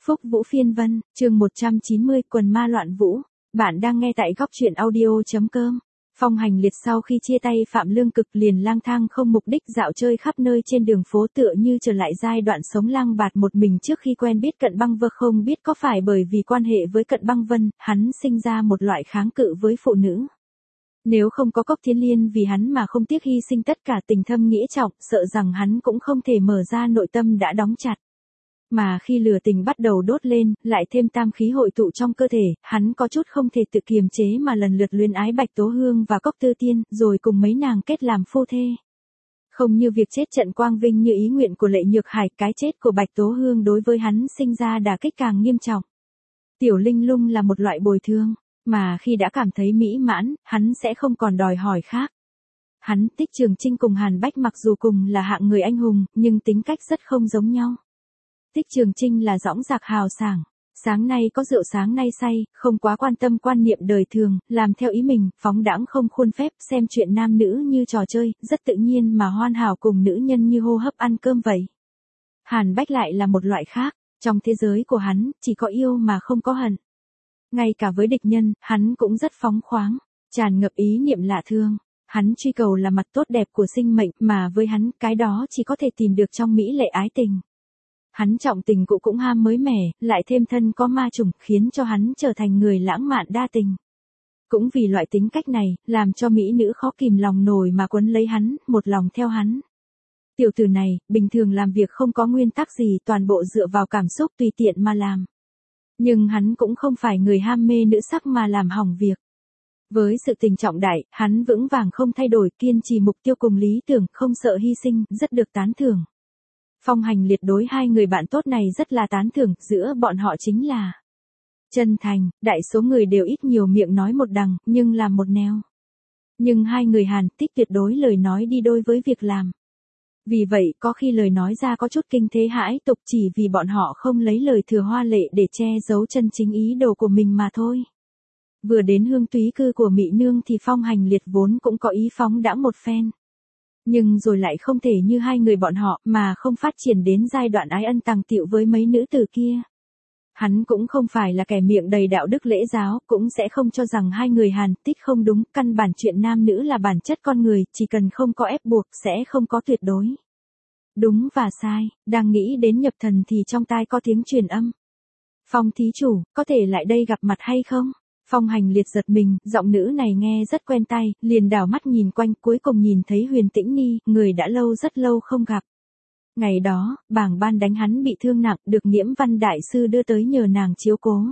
Phúc Vũ Phiên Vân, chương 190, quần ma loạn vũ. Bạn đang nghe tại góc truyện audio.com. Phong Hành Liệt sau khi chia tay Phạm Lương Cực liền lang thang không mục đích dạo chơi khắp nơi trên đường phố, tựa như trở lại giai đoạn sống lang bạt một mình trước khi quen biết Cận Băng Vân. Không biết có phải bởi vì quan hệ với Cận Băng Vân, hắn sinh ra một loại kháng cự với phụ nữ. Nếu không có Cốc Thiên Liên vì hắn mà không tiếc hy sinh tất cả tình thâm nghĩa trọng, sợ rằng hắn cũng không thể mở ra nội tâm đã đóng chặt. Mà khi lửa tình bắt đầu đốt lên, lại thêm tam khí hội tụ trong cơ thể, hắn có chút không thể tự kiềm chế mà lần lượt luyến ái Bạch Tố Hương và Cốc Tư Tiên, rồi cùng mấy nàng kết làm phu thê. Không như việc chết trận quang vinh như ý nguyện của Lệ Nhược Hải, cái chết của Bạch Tố Hương đối với hắn sinh ra đả kích càng nghiêm trọng. Tiểu Linh Lung là một loại bồi thương, mà khi đã cảm thấy mỹ mãn, hắn sẽ không còn đòi hỏi khác. Hắn, Tích Trường Chinh cùng Hàn Bách mặc dù cùng là hạng người anh hùng, nhưng tính cách rất không giống nhau. Tích Trường Chinh là dõng dạc hào sảng, sáng nay có rượu sáng nay say, không quá quan tâm quan niệm đời thường, làm theo ý mình, phóng đãng không khuôn phép, xem chuyện nam nữ như trò chơi, rất tự nhiên mà hoàn hảo cùng nữ nhân như hô hấp ăn cơm vậy. Hàn Bách lại là một loại khác, trong thế giới của hắn, chỉ có yêu mà không có hận. Ngay cả với địch nhân, hắn cũng rất phóng khoáng, tràn ngập ý niệm lạ thương. Hắn truy cầu là mặt tốt đẹp của sinh mệnh, mà với hắn, cái đó chỉ có thể tìm được trong mỹ lệ ái tình. Hắn trọng tình cũ cũng ham mới mẻ, lại thêm thân có ma chủng, khiến cho hắn trở thành người lãng mạn đa tình. Cũng vì loại tính cách này, làm cho mỹ nữ khó kìm lòng nổi mà quấn lấy hắn, một lòng theo hắn. Tiểu tử này, bình thường làm việc không có nguyên tắc gì, toàn bộ dựa vào cảm xúc tùy tiện mà làm. Nhưng hắn cũng không phải người ham mê nữ sắc mà làm hỏng việc. Với sự tình trọng đại, hắn vững vàng không thay đổi, kiên trì mục tiêu cùng lý tưởng, không sợ hy sinh, rất được tán thưởng. Phong Hành Liệt đối hai người bạn tốt này rất là tán thưởng, giữa bọn họ chính là chân thành, đại số người đều ít nhiều miệng nói một đằng, nhưng làm một nẻo. Nhưng hai người Hàn Tích tuyệt đối lời nói đi đôi với việc làm. Vì vậy, có khi lời nói ra có chút kinh thế hãi tục, chỉ vì bọn họ không lấy lời thừa hoa lệ để che giấu chân chính ý đồ của mình mà thôi. Vừa đến hương túy cư của Mị Nương thì Phong Hành Liệt vốn cũng có ý phóng đãng một phen. Nhưng rồi lại không thể như hai người bọn họ mà không phát triển đến giai đoạn ái ân tàng tiệu với mấy nữ tử kia. Hắn cũng không phải là kẻ miệng đầy đạo đức lễ giáo, cũng sẽ không cho rằng hai người Hàn Tích không đúng, căn bản chuyện nam nữ là bản chất con người, chỉ cần không có ép buộc sẽ không có tuyệt đối. Đúng và sai, đang nghĩ đến nhập thần thì trong tai có tiếng truyền âm. Phong thí chủ, có thể lại đây gặp mặt hay không? Phong Hành Liệt giật mình, giọng nữ này nghe rất quen tai, liền đảo mắt nhìn quanh, cuối cùng nhìn thấy Huyền Tĩnh Ni, người đã rất lâu không gặp. Ngày đó, bảng ban đánh hắn bị thương nặng, được Nghiễm Văn Đại Sư đưa tới nhờ nàng chiếu cố.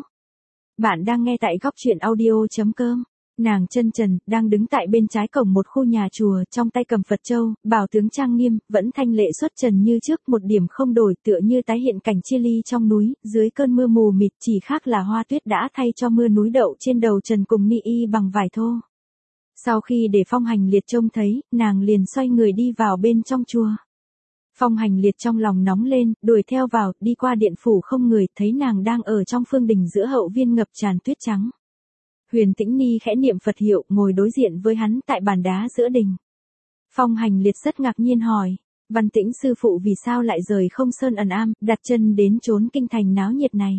Bạn đang nghe tại góc truyện audio.com. Nàng chân trần, đang đứng tại bên trái cổng một khu nhà chùa, trong tay cầm Phật châu, bảo tướng trang nghiêm, vẫn thanh lệ xuất trần như trước, một điểm không đổi, tựa như tái hiện cảnh chia ly trong núi, dưới cơn mưa mù mịt, chỉ khác là hoa tuyết đã thay cho mưa núi đậu trên đầu trần cùng ni y bằng vải thô. Sau khi để Phong Hành Liệt trông thấy, nàng liền xoay người đi vào bên trong chùa. Phong Hành Liệt trong lòng nóng lên, đuổi theo vào, đi qua điện phủ không người, thấy nàng đang ở trong phương đình giữa hậu viên ngập tràn tuyết trắng. Huyền Tĩnh Ni khẽ niệm Phật hiệu, ngồi đối diện với hắn tại bàn đá giữa đình. Phong Hành Liệt rất ngạc nhiên hỏi, Văn Tĩnh sư phụ vì sao lại rời không sơn ẩn am, đặt chân đến chốn kinh thành náo nhiệt này.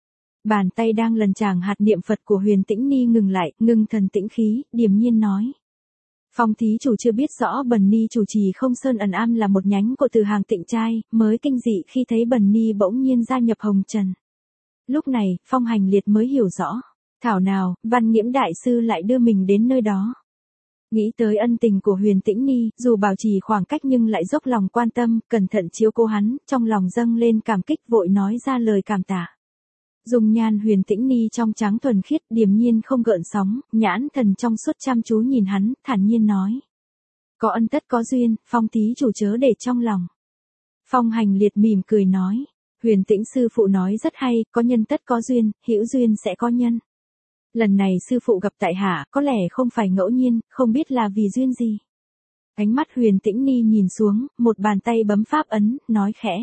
Bàn tay đang lần tràng hạt niệm Phật của Huyền Tĩnh Ni ngừng lại, ngưng thần tĩnh khí, điềm nhiên nói. Phong thí chủ chưa biết rõ Bần Ni chủ trì không sơn ẩn am là một nhánh của Từ Hàng Tịnh Trai, mới kinh dị khi thấy Bần Ni bỗng nhiên gia nhập hồng trần. Lúc này, Phong Hành Liệt mới hiểu rõ. Thảo nào, Văn Nghiễm Đại Sư lại đưa mình đến nơi đó. Nghĩ tới ân tình của Huyền Tĩnh Ni, dù bảo trì khoảng cách nhưng lại dốc lòng quan tâm, cẩn thận chiếu cố hắn, trong lòng dâng lên cảm kích vội nói ra lời cảm tạ. Dung nhan Huyền Tĩnh Ni trong trắng thuần khiết, điềm nhiên không gợn sóng, nhãn thần trong suốt chăm chú nhìn hắn, thản nhiên nói. Có ân tất có duyên, Phong thí chủ chớ để trong lòng. Phong Hành Liệt mỉm cười nói. Huyền Tĩnh sư phụ nói rất hay, có nhân tất có duyên, hữu duyên sẽ có nhân. Lần này sư phụ gặp tại hạ, có lẽ không phải ngẫu nhiên, không biết là vì duyên gì. Ánh mắt Huyền Tĩnh Ni nhìn xuống, một bàn tay bấm pháp ấn, nói khẽ.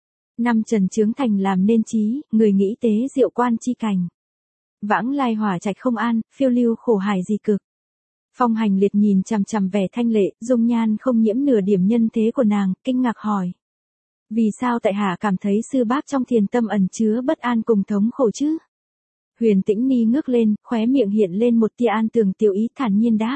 Năm trần chướng thành làm nên trí, người nghĩ tế diệu quan chi cảnh. Vãng lai hỏa trạch không an, phiêu lưu khổ hải gì cực. Phong Hành Liệt nhìn chằm chằm vẻ thanh lệ, dung nhan không nhiễm nửa điểm nhân thế của nàng, kinh ngạc hỏi. Vì sao tại hạ cảm thấy sư bác trong thiền tâm ẩn chứa bất an cùng thống khổ chứ? Huyền Tĩnh Ni ngước lên, khóe miệng hiện lên một tia an tường tiểu ý thản nhiên đáp.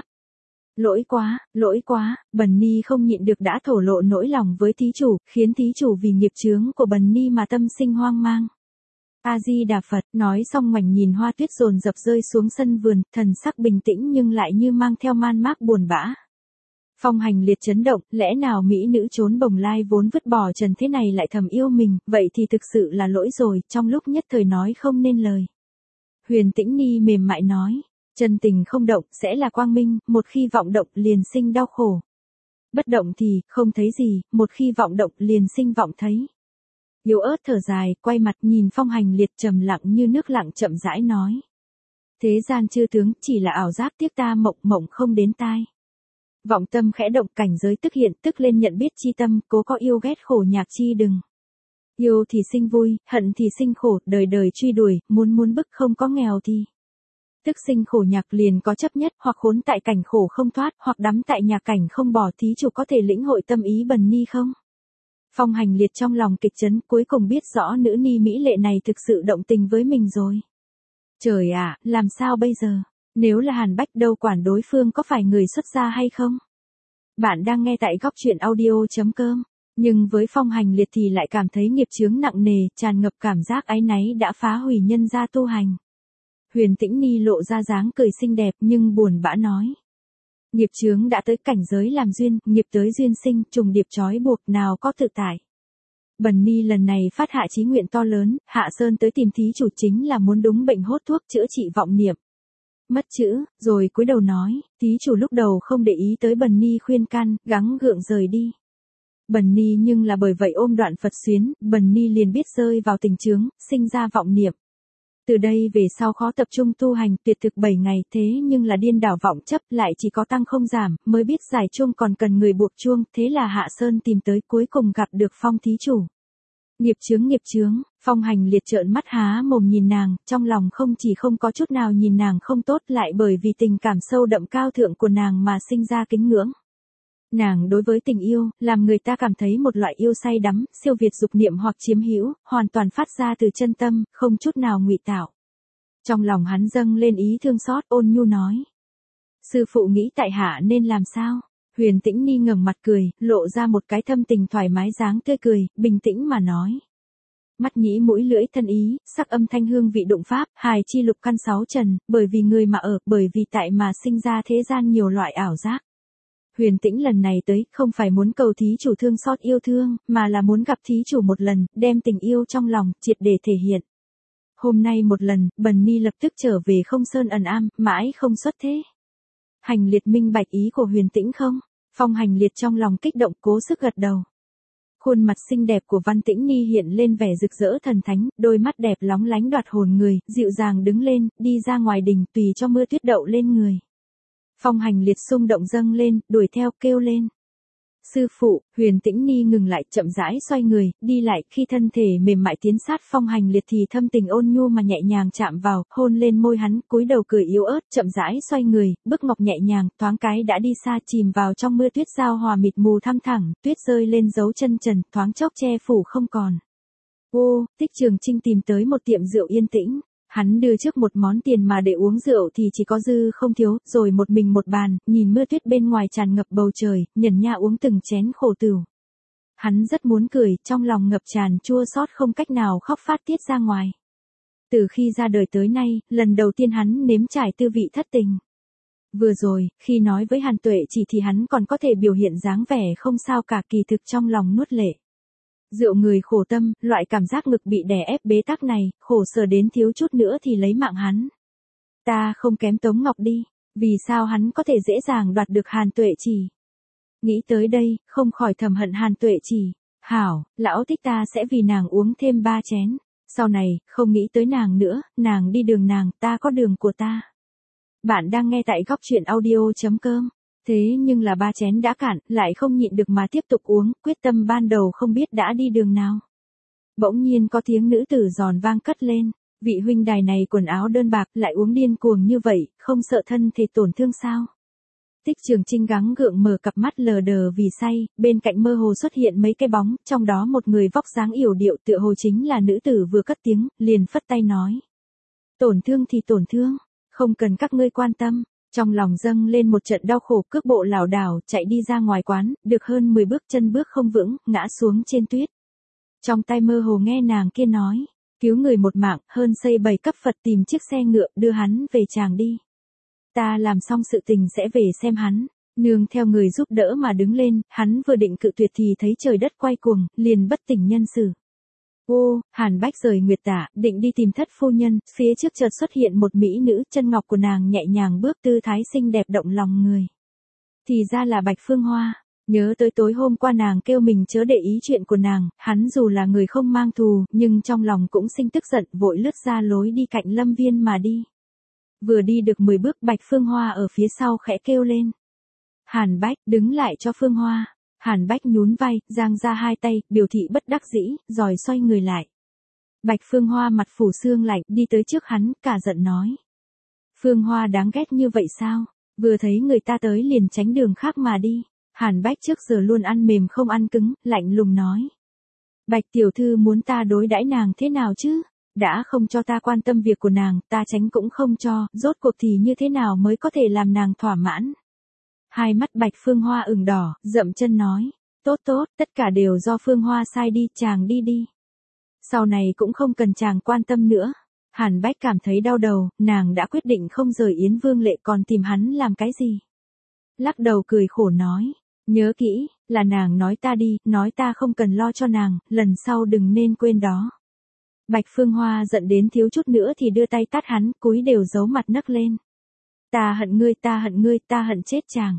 Lỗi quá, Bần Ni không nhịn được đã thổ lộ nỗi lòng với thí chủ, khiến thí chủ vì nghiệp chướng của Bần Ni mà tâm sinh hoang mang. A-di-đà Phật, nói xong ngoảnh nhìn hoa tuyết dồn dập rơi xuống sân vườn, thần sắc bình tĩnh nhưng lại như mang theo man mác buồn bã. Phong Hành Liệt chấn động, lẽ nào mỹ nữ trốn bồng lai vốn vứt bỏ trần thế này lại thầm yêu mình, vậy thì thực sự là lỗi rồi, trong lúc nhất thời nói không nên lời. Huyền Tĩnh Ni mềm mại nói, chân tình không động sẽ là quang minh, một khi vọng động liền sinh đau khổ. Bất động thì, không thấy gì, một khi vọng động liền sinh vọng thấy. Yếu ớt thở dài, quay mặt nhìn Phong Hành Liệt trầm lặng như nước lặng chậm rãi nói. Thế gian chư tướng, chỉ là ảo giác tiếc ta mộng mộng không đến tai. Vọng tâm khẽ động cảnh giới tức hiện tức lên nhận biết chi tâm, cố có yêu ghét khổ nhạc chi đừng. Yêu thì sinh vui, hận thì sinh khổ, đời đời truy đuổi, muốn bức không có nghèo thì. Tức sinh khổ nhạc liền có chấp nhất, hoặc khốn tại cảnh khổ không thoát, hoặc đắm tại nhạc cảnh không bỏ, thí chủ có thể lĩnh hội tâm ý Bần Ni không? Phong Hành Liệt trong lòng kịch chấn, cuối cùng biết rõ nữ ni mỹ lệ này thực sự động tình với mình rồi. Trời ạ, làm sao bây giờ? Nếu là Hàn Bách đâu quản đối phương có phải người xuất gia hay không? Bạn đang nghe tại góc truyện audio.com. Nhưng với Phong Hành Liệt thì lại cảm thấy nghiệp chướng nặng nề, tràn ngập cảm giác áy náy đã phá hủy nhân gia tu hành. Huyền Tĩnh Ni lộ ra dáng cười xinh đẹp nhưng buồn bã nói. Nghiệp chướng đã tới cảnh giới làm duyên, nghiệp tới duyên sinh, trùng điệp trói buộc nào có tự tại. Bần Ni lần này phát hạ chí nguyện to lớn, hạ sơn tới tìm thí chủ chính là muốn đúng bệnh hốt thuốc chữa trị vọng niệm. Mất chữ, rồi cúi đầu nói, thí chủ lúc đầu không để ý tới Bần Ni khuyên can, gắng gượng rời đi. Bần Ni nhưng là bởi vậy ôm đoạn Phật xuyến, Bần Ni liền biết rơi vào tình chướng, sinh ra vọng niệm. Từ đây về sau khó tập trung tu hành, tuyệt thực 7 ngày, thế nhưng là điên đảo vọng chấp lại chỉ có tăng không giảm, mới biết giải chuông còn cần người buộc chuông, thế là hạ sơn tìm tới cuối cùng gặp được Phong thí chủ. Nghiệp chướng, Phong Hành Liệt trợn mắt há mồm nhìn nàng, trong lòng không chỉ không có chút nào nhìn nàng không tốt lại bởi vì tình cảm sâu đậm cao thượng của nàng mà sinh ra kính ngưỡng. Nàng đối với tình yêu, làm người ta cảm thấy một loại yêu say đắm, siêu việt dục niệm hoặc chiếm hữu, hoàn toàn phát ra từ chân tâm, không chút nào ngụy tạo. Trong lòng hắn dâng lên ý thương xót, ôn nhu nói. Sư phụ nghĩ tại hạ nên làm sao? Huyền Tĩnh Ni ngẩng mặt cười, lộ ra một cái thâm tình thoải mái dáng tươi cười, bình tĩnh mà nói. Mắt nhĩ mũi lưỡi thân ý, sắc âm thanh hương vị đụng pháp, hài chi lục căn sáu trần, bởi vì người mà ở, bởi vì tại mà sinh ra thế gian nhiều loại ảo giác. Huyền Tĩnh lần này tới, không phải muốn cầu thí chủ thương xót yêu thương, mà là muốn gặp thí chủ một lần, đem tình yêu trong lòng, triệt để thể hiện. Hôm nay một lần, Bần Ni lập tức trở về không sơn ẩn am, mãi không xuất thế. Hành Liệt minh bạch ý của Huyền Tĩnh không? Phong Hành Liệt trong lòng kích động cố sức gật đầu. Khuôn mặt xinh đẹp của Văn Tĩnh Ni hiện lên vẻ rực rỡ thần thánh, đôi mắt đẹp lóng lánh đoạt hồn người, dịu dàng đứng lên, đi ra ngoài đình tùy cho mưa tuyết đậu lên người. Phong Hành Liệt xung động dâng lên, đuổi theo kêu lên. Sư phụ, Huyền Tĩnh Ni ngừng lại chậm rãi xoay người, đi lại, khi thân thể mềm mại tiến sát Phong Hành Liệt thì thâm tình ôn nhu mà nhẹ nhàng chạm vào, hôn lên môi hắn, cúi đầu cười yếu ớt, chậm rãi xoay người, bước ngọc nhẹ nhàng, thoáng cái đã đi xa chìm vào trong mưa tuyết giao hòa mịt mù thăm thẳng, tuyết rơi lên dấu chân trần, thoáng chốc che phủ không còn. Ô, Tích Trường Trinh tìm tới một tiệm rượu yên tĩnh. Hắn đưa trước một món tiền mà để uống rượu thì chỉ có dư không thiếu, rồi một mình một bàn, nhìn mưa tuyết bên ngoài tràn ngập bầu trời, nhẩn nha uống từng chén khổ tửu. Hắn rất muốn cười, trong lòng ngập tràn chua xót không cách nào khóc phát tiết ra ngoài. Từ khi ra đời tới nay, lần đầu tiên hắn nếm trải tư vị thất tình. Vừa rồi, khi nói với Hàn Tuệ chỉ thì hắn còn có thể biểu hiện dáng vẻ không sao cả, kỳ thực trong lòng nuốt lệ. Rượu người khổ tâm, loại cảm giác ngực bị đè ép bế tắc này, khổ sở đến thiếu chút nữa thì lấy mạng hắn. Ta không kém Tống Ngọc đi, vì sao hắn có thể dễ dàng đoạt được Hàn Tuệ Chỉ. Nghĩ tới đây, không khỏi thầm hận Hàn Tuệ Chỉ. Hảo, lão thích ta sẽ vì nàng uống thêm 3 chén. Sau này, không nghĩ tới nàng nữa, nàng đi đường nàng, ta có đường của ta. Bạn đang nghe tại góc truyện audio.com. Thế nhưng là 3 chén đã cạn, lại không nhịn được mà tiếp tục uống, quyết tâm ban đầu không biết đã đi đường nào. Bỗng nhiên có tiếng nữ tử giòn vang cất lên, vị huynh đài này quần áo đơn bạc lại uống điên cuồng như vậy, không sợ thân thể tổn thương sao? Tích Trường Trinh gắng gượng mở cặp mắt lờ đờ vì say, bên cạnh mơ hồ xuất hiện mấy cái bóng, trong đó một người vóc dáng yểu điệu tựa hồ chính là nữ tử vừa cất tiếng, liền phất tay nói. Tổn thương thì tổn thương, không cần các ngươi quan tâm. Trong lòng dâng lên một trận đau khổ, cước bộ lảo đảo chạy đi ra ngoài quán, được hơn 10 bước chân bước không vững, ngã xuống trên tuyết. Trong tai mơ hồ nghe nàng kia nói, cứu người một mạng, hơn xây 7 cấp Phật, tìm chiếc xe ngựa đưa hắn về chàng đi. Ta làm xong sự tình sẽ về xem hắn. Nương theo người giúp đỡ mà đứng lên, hắn vừa định cự tuyệt thì thấy trời đất quay cuồng, liền bất tỉnh nhân sự. Ô, Hàn Bách rời Nguyệt Tả, định đi tìm thất phu nhân, phía trước chợt xuất hiện một mỹ nữ, chân ngọc của nàng nhẹ nhàng bước, tư thái xinh đẹp động lòng người. Thì ra là Bạch Phương Hoa. Nhớ tới tối hôm qua nàng kêu mình chớ để ý chuyện của nàng, hắn dù là người không mang thù, nhưng trong lòng cũng sinh tức giận, vội lướt ra lối đi cạnh Lâm Viên mà đi. Vừa đi được 10 bước, Bạch Phương Hoa ở phía sau khẽ kêu lên. Hàn Bách, đứng lại cho Phương Hoa. Hàn Bách nhún vai, giang ra hai tay, biểu thị bất đắc dĩ, rồi xoay người lại. Bạch Phương Hoa mặt phủ sương lạnh, đi tới trước hắn, cả giận nói. Phương Hoa đáng ghét như vậy sao? Vừa thấy người ta tới liền tránh đường khác mà đi. Hàn Bách trước giờ luôn ăn mềm không ăn cứng, lạnh lùng nói. Bạch tiểu thư muốn ta đối đãi nàng thế nào chứ? Đã không cho ta quan tâm việc của nàng, ta tránh cũng không cho, rốt cuộc thì như thế nào mới có thể làm nàng thỏa mãn? Hai mắt Bạch Phương Hoa ửng đỏ, dậm chân nói. Tốt tốt, tất cả đều do Phương Hoa sai đi, chàng đi đi. Sau này cũng không cần chàng quan tâm nữa. Hàn Bách cảm thấy đau đầu, nàng đã quyết định không rời Yến Vương Lệ còn tìm hắn làm cái gì? Lắc đầu cười khổ nói. Nhớ kỹ, là nàng nói ta đi, nói ta không cần lo cho nàng, lần sau đừng nên quên đó. Bạch Phương Hoa giận đến thiếu chút nữa thì đưa tay tát hắn, cúi đều giấu mặt nấc lên. Ta hận ngươi, ta hận ngươi, ta hận chết chàng.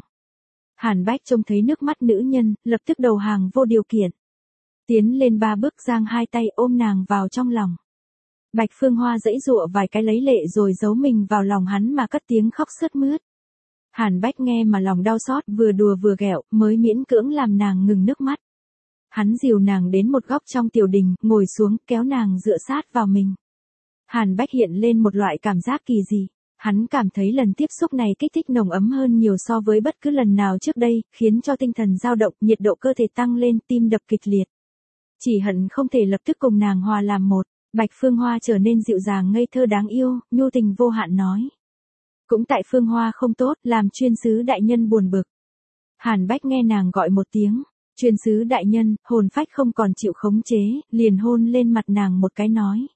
Hàn Bách trông thấy nước mắt nữ nhân, lập tức đầu hàng vô điều kiện. Tiến lên 3 bước, giang hai tay ôm nàng vào trong lòng. Bạch Phương Hoa giãy giụa vài cái lấy lệ rồi giấu mình vào lòng hắn mà cất tiếng khóc sướt mướt. Hàn Bách nghe mà lòng đau xót, vừa đùa vừa ghẹo, mới miễn cưỡng làm nàng ngừng nước mắt. Hắn dìu nàng đến một góc trong tiểu đình, ngồi xuống, kéo nàng dựa sát vào mình. Hàn Bách hiện lên một loại cảm giác kỳ dị. Hắn cảm thấy lần tiếp xúc này kích thích nồng ấm hơn nhiều so với bất cứ lần nào trước đây, khiến cho tinh thần dao động, nhiệt độ cơ thể tăng lên, tim đập kịch liệt. Chỉ hận không thể lập tức cùng nàng hòa làm một. Bạch Phương Hoa trở nên dịu dàng ngây thơ đáng yêu, nhu tình vô hạn nói. Cũng tại Phương Hoa không tốt, làm chuyên sứ đại nhân buồn bực. Hàn Bách nghe nàng gọi một tiếng, chuyên sứ đại nhân, hồn phách không còn chịu khống chế, liền hôn lên mặt nàng một cái nói.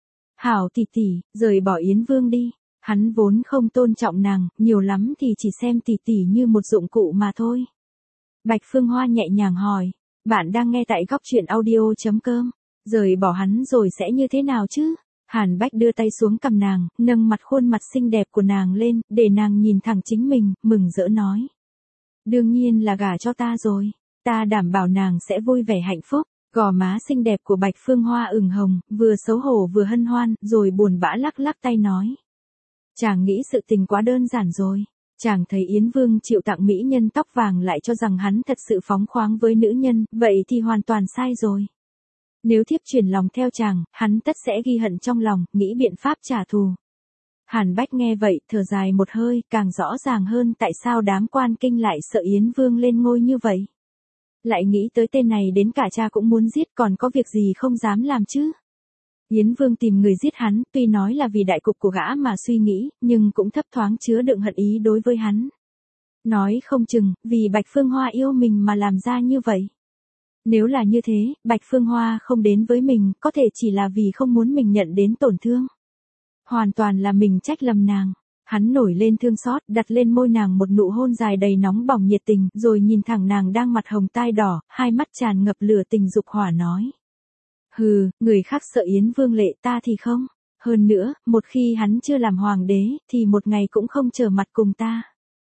Hảo tỷ tỷ, rời bỏ Yến Vương đi. Hắn vốn không tôn trọng nàng, nhiều lắm thì chỉ xem tỷ tỷ như một dụng cụ mà thôi. Bạch Phương Hoa nhẹ nhàng hỏi, bạn đang nghe tại góc truyện audio.com, rời bỏ hắn rồi sẽ như thế nào chứ? Hàn Bách đưa tay xuống cầm nàng, nâng mặt khuôn mặt xinh đẹp của nàng lên, để nàng nhìn thẳng chính mình, mừng rỡ nói. Đương nhiên là gả cho ta rồi, ta đảm bảo nàng sẽ vui vẻ hạnh phúc. Gò má xinh đẹp của Bạch Phương Hoa ửng hồng, vừa xấu hổ vừa hân hoan, rồi buồn bã lắc lắc tay nói. Chàng nghĩ sự tình quá đơn giản rồi. Chàng thấy Yến Vương chịu tặng mỹ nhân tóc vàng lại cho rằng hắn thật sự phóng khoáng với nữ nhân, vậy thì hoàn toàn sai rồi. Nếu thiếp chuyển lòng theo chàng, hắn tất sẽ ghi hận trong lòng, nghĩ biện pháp trả thù. Hàn Bách nghe vậy, thở dài một hơi, càng rõ ràng hơn tại sao đám quan kinh lại sợ Yến Vương lên ngôi như vậy. Lại nghĩ tới tên này đến cả cha cũng muốn giết, còn có việc gì không dám làm chứ. Yến Vương tìm người giết hắn, tuy nói là vì đại cục của gã mà suy nghĩ, nhưng cũng thấp thoáng chứa đựng hận ý đối với hắn. Nói không chừng, vì Bạch Phương Hoa yêu mình mà làm ra như vậy. Nếu là như thế, Bạch Phương Hoa không đến với mình, có thể chỉ là vì không muốn mình nhận đến tổn thương. Hoàn toàn là mình trách lầm nàng. Hắn nổi lên thương xót, đặt lên môi nàng một nụ hôn dài đầy nóng bỏng nhiệt tình, rồi nhìn thẳng nàng đang mặt hồng tai đỏ, hai mắt tràn ngập lửa tình dục hỏa nói. Hừ, người khác sợ Yến Vương Lệ, ta thì không. Hơn nữa, một khi hắn chưa làm hoàng đế, thì một ngày cũng không trở mặt cùng ta.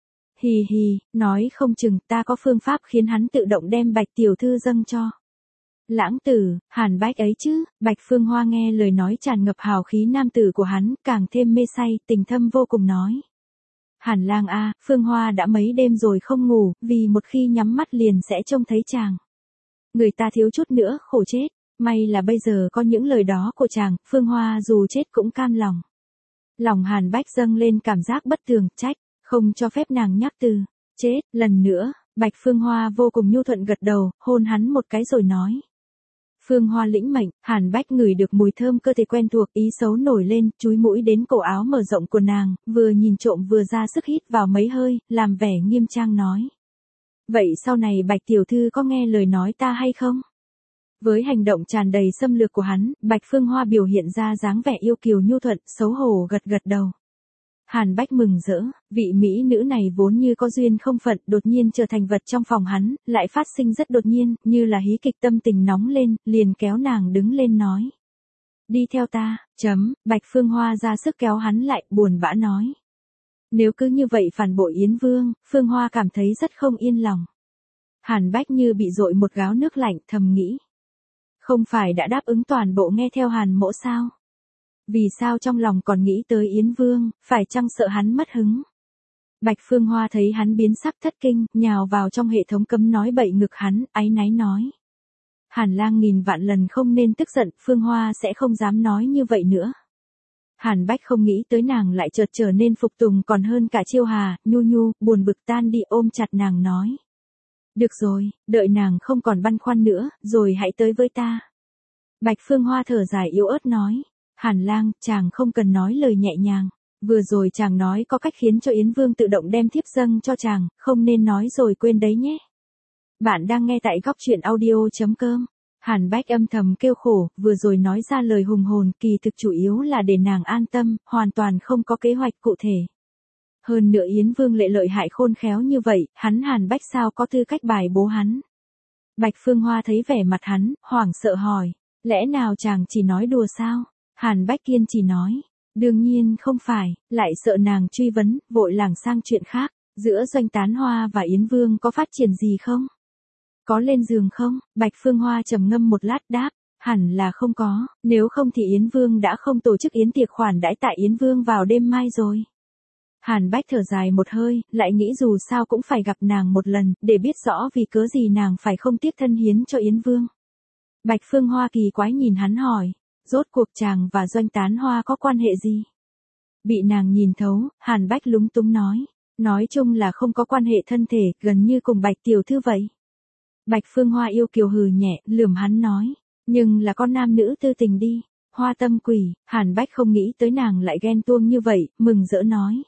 Hì hì, nói không chừng ta có phương pháp khiến hắn tự động đem Bạch tiểu thư dâng cho. Lãng tử, Hàn Bách ấy chứ. Bạch Phương Hoa nghe lời nói tràn ngập hào khí nam tử của hắn, càng thêm mê say, tình thâm vô cùng nói. Hàn lang a, Phương Hoa đã mấy đêm rồi không ngủ, vì một khi nhắm mắt liền sẽ trông thấy chàng. Người ta thiếu chút nữa khổ chết. May là bây giờ có những lời đó của chàng, Phương Hoa dù chết cũng cam lòng. Lòng Hàn Bách dâng lên cảm giác bất thường, trách, không cho phép nàng nhắc từ. Chết, lần nữa, Bạch Phương Hoa vô cùng nhu thuận gật đầu, hôn hắn một cái rồi nói. Phương Hoa lĩnh mệnh, Hàn Bách ngửi được mùi thơm cơ thể quen thuộc, ý xấu nổi lên, chúi mũi đến cổ áo mở rộng của nàng, vừa nhìn trộm vừa ra sức hít vào mấy hơi, làm vẻ nghiêm trang nói. Vậy sau này Bạch tiểu thư có nghe lời nói ta hay không? Với hành động tràn đầy xâm lược của hắn, Bạch Phương Hoa biểu hiện ra dáng vẻ yêu kiều nhu thuận, xấu hổ gật gật đầu. Hàn Bách mừng rỡ, vị mỹ nữ này vốn như có duyên không phận, đột nhiên trở thành vật trong phòng hắn, lại phát sinh rất đột nhiên, như là hí kịch, tâm tình nóng lên, liền kéo nàng đứng lên nói. Đi theo ta, Bạch Phương Hoa ra sức kéo hắn lại, buồn bã nói. Nếu cứ như vậy phản bội Yến Vương, Phương Hoa cảm thấy rất không yên lòng. Hàn Bách như bị dội một gáo nước lạnh, thầm nghĩ. Không phải đã đáp ứng toàn bộ nghe theo Hàn mỗ sao? Vì sao trong lòng còn nghĩ tới Yến Vương, phải chăng sợ hắn mất hứng? Bạch Phương Hoa thấy hắn biến sắc thất kinh, nhào vào trong hệ thống cấm nói bậy ngực hắn, áy náy nói. Hàn lang nghìn vạn lần không nên tức giận, Phương Hoa sẽ không dám nói như vậy nữa. Hàn Bách không nghĩ tới nàng lại chợt trở nên phục tùng còn hơn cả Chiêu Hà, nhu, buồn bực tan đi ôm chặt nàng nói. Được rồi, đợi nàng không còn băn khoăn nữa, rồi hãy tới với ta. Bạch Phương Hoa thở dài yếu ớt nói. Hàn lang, chàng không cần nói lời nhẹ nhàng. Vừa rồi chàng nói có cách khiến cho Yến Vương tự động đem thiếp dâng cho chàng, không nên nói rồi quên đấy nhé. Bạn đang nghe tại góc truyện audio.com. Hàn Bách âm thầm kêu khổ, vừa rồi nói ra lời hùng hồn, kỳ thực chủ yếu là để nàng an tâm, hoàn toàn không có kế hoạch cụ thể. Hơn nữa Yến Vương lệ lợi hại khôn khéo như vậy, hắn Hàn Bách sao có tư cách bài bố hắn. Bạch Phương Hoa thấy vẻ mặt hắn, hoảng sợ hỏi, lẽ nào chàng chỉ nói đùa sao? Hàn Bách kiên chỉ nói, đương nhiên không phải, lại sợ nàng truy vấn, vội lảng sang chuyện khác, giữa Doanh Tán Hoa và Yến Vương có phát triển gì không? Có lên giường không? Bạch Phương Hoa trầm ngâm một lát đáp, hẳn là không có, nếu không thì Yến Vương đã không tổ chức yến tiệc khoản đãi tại Yến Vương vào đêm mai rồi. Hàn Bách thở dài một hơi, lại nghĩ dù sao cũng phải gặp nàng một lần, để biết rõ vì cớ gì nàng phải không tiếc thân hiến cho Yến Vương. Bạch Phương Hoa kỳ quái nhìn hắn hỏi, rốt cuộc chàng và Doanh Tán Hoa có quan hệ gì? Bị nàng nhìn thấu, Hàn Bách lúng túng nói chung là không có quan hệ thân thể, gần như cùng Bạch tiểu thư vậy. Bạch Phương Hoa yêu kiều hừ nhẹ, lườm hắn nói, nhưng là con nam nữ tư tình đi, hoa tâm quỷ. Hàn Bách không nghĩ tới nàng lại ghen tuông như vậy, mừng rỡ nói.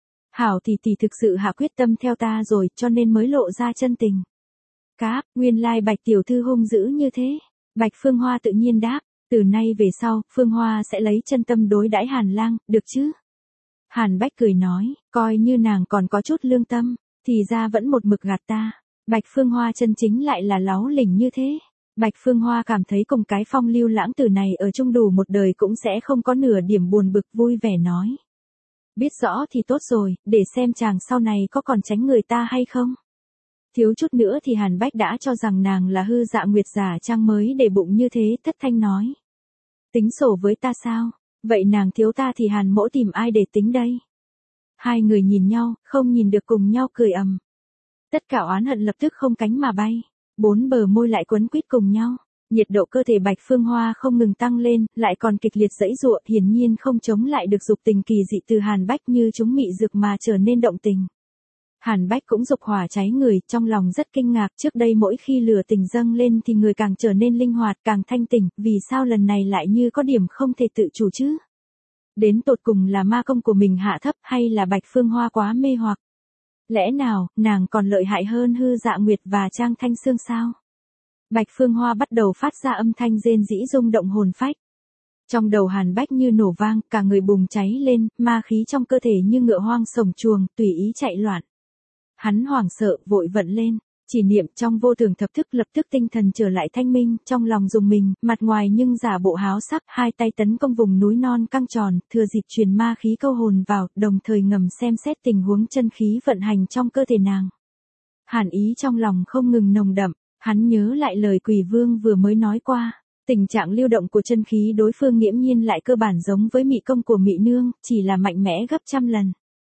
Hảo thì thực sự hạ quyết tâm theo ta rồi, cho nên mới lộ ra chân tình. Cáp, nguyên lai Bạch tiểu thư hung dữ như thế. Bạch Phương Hoa tự nhiên đáp, từ nay về sau, Phương Hoa sẽ lấy chân tâm đối đãi Hàn lang, được chứ? Hàn Bách cười nói, coi như nàng còn có chút lương tâm, thì ra vẫn một mực gạt ta. Bạch Phương Hoa chân chính lại là láu lỉnh như thế. Bạch Phương Hoa cảm thấy cùng cái phong lưu lãng tử này ở chung đủ một đời cũng sẽ không có nửa điểm buồn bực, vui vẻ nói. Biết rõ thì tốt rồi, để xem chàng sau này có còn tránh người ta hay không. Thiếu chút nữa thì Hàn Bách đã cho rằng nàng là hư dạ nguyệt giả trang mới để bụng như thế, thất thanh nói. Tính sổ với ta sao? Vậy nàng thiếu ta thì Hàn mỗ tìm ai để tính đây? Hai người nhìn nhau, không nhìn được cùng nhau cười ầm. Tất cả oán hận lập tức không cánh mà bay, bốn bờ môi lại quấn quýt cùng nhau. Nhiệt độ cơ thể Bạch Phương Hoa không ngừng tăng lên, lại còn kịch liệt giãy giụa, hiển nhiên không chống lại được dục tình kỳ dị từ Hàn Bách, như chúng mị dược mà trở nên động tình. Hàn Bách cũng dục hỏa cháy người, trong lòng rất kinh ngạc, trước đây mỗi khi lửa tình dâng lên thì người càng trở nên linh hoạt, càng thanh tỉnh, vì sao lần này lại như có điểm không thể tự chủ chứ? Đến tột cùng là ma công của mình hạ thấp hay là Bạch Phương Hoa quá mê hoặc? Lẽ nào, nàng còn lợi hại hơn hư dạ nguyệt và Trang Thanh Sương sao? Bạch Phương Hoa bắt đầu phát ra âm thanh rên rĩ rung động hồn phách. Trong đầu Hàn Bách như nổ vang, cả người bùng cháy lên, ma khí trong cơ thể như ngựa hoang sổng chuồng, tùy ý chạy loạn. Hắn hoảng sợ, vội vận lên, chỉ niệm trong vô thường thập thức, lập tức tinh thần trở lại thanh minh, trong lòng dùng mình, mặt ngoài nhưng giả bộ háo sắc, hai tay tấn công vùng núi non căng tròn, thừa dịp truyền ma khí câu hồn vào, đồng thời ngầm xem xét tình huống chân khí vận hành trong cơ thể nàng. Hàn ý trong lòng không ngừng nồng đậm, hắn nhớ lại lời Quỷ Vương vừa mới nói qua, tình trạng lưu động của chân khí đối phương nghiễm nhiên lại cơ bản giống với mị công của mị nương, chỉ là mạnh mẽ gấp trăm lần.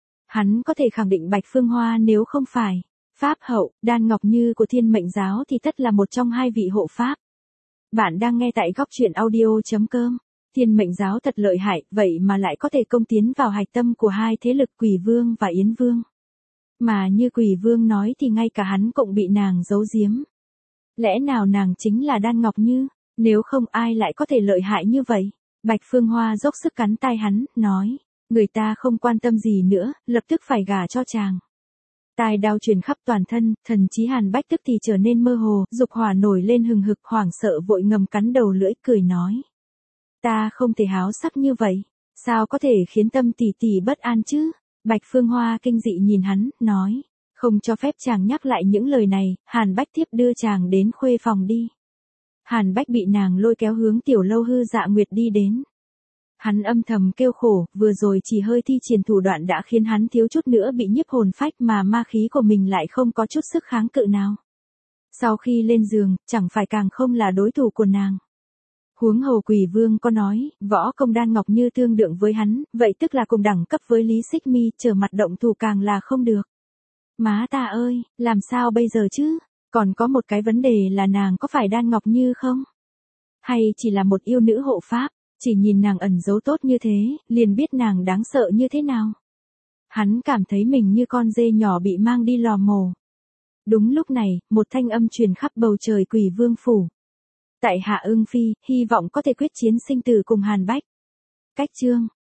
Hắn có thể khẳng định Bạch Phương Hoa nếu không phải Pháp hậu, đan ngọc như của Thiên Mệnh giáo thì tất là một trong hai vị hộ pháp. Bạn đang nghe tại góc truyện audio.com. Thiên Mệnh giáo thật lợi hại, vậy mà lại có thể công tiến vào hạch tâm của hai thế lực Quỷ Vương và Yến Vương. Mà như Quỷ Vương nói thì ngay cả hắn cũng bị nàng giấu giếm. Lẽ nào nàng chính là Đan Ngọc Như, nếu không ai lại có thể lợi hại như vậy? Bạch Phương Hoa dốc sức cắn tai hắn, nói, người ta không quan tâm gì nữa, lập tức phải gả cho chàng. Tai đau truyền khắp toàn thân, thần trí Hàn Bách tức thì trở nên mơ hồ, dục hỏa nổi lên hừng hực, hoảng sợ vội ngầm cắn đầu lưỡi, cười nói. Ta không thể háo sắc như vậy, sao có thể khiến tâm tỷ tỷ bất an chứ? Bạch Phương Hoa kinh dị nhìn hắn, nói, không cho phép chàng nhắc lại những lời này, Hàn Bách tiếp đưa chàng đến khuê phòng đi. Hàn Bách bị nàng lôi kéo hướng tiểu lâu Hư Dạ Nguyệt đi đến. Hắn âm thầm kêu khổ, vừa rồi chỉ hơi thi triển thủ đoạn đã khiến hắn thiếu chút nữa bị nhiếp hồn phách mà ma khí của mình lại không có chút sức kháng cự nào. Sau khi lên giường, chẳng phải càng không là đối thủ của nàng. Huống hồ Quỷ Vương có nói, võ công Đan Ngọc Như tương đương với hắn, vậy tức là cùng đẳng cấp với Lý Xích Mi, trở mặt động thủ càng là không được. Má ta ơi, làm sao bây giờ chứ? Còn có một cái vấn đề là nàng có phải Đan Ngọc Như không? Hay chỉ là một yêu nữ hộ pháp, chỉ nhìn nàng ẩn giấu tốt như thế, liền biết nàng đáng sợ như thế nào. Hắn cảm thấy mình như con dê nhỏ bị mang đi lò mổ. Đúng lúc này, một thanh âm truyền khắp bầu trời Quỷ Vương phủ. Tại hạ Ưng Phi, hy vọng có thể quyết chiến sinh tử cùng Hàn Bách. Cách chương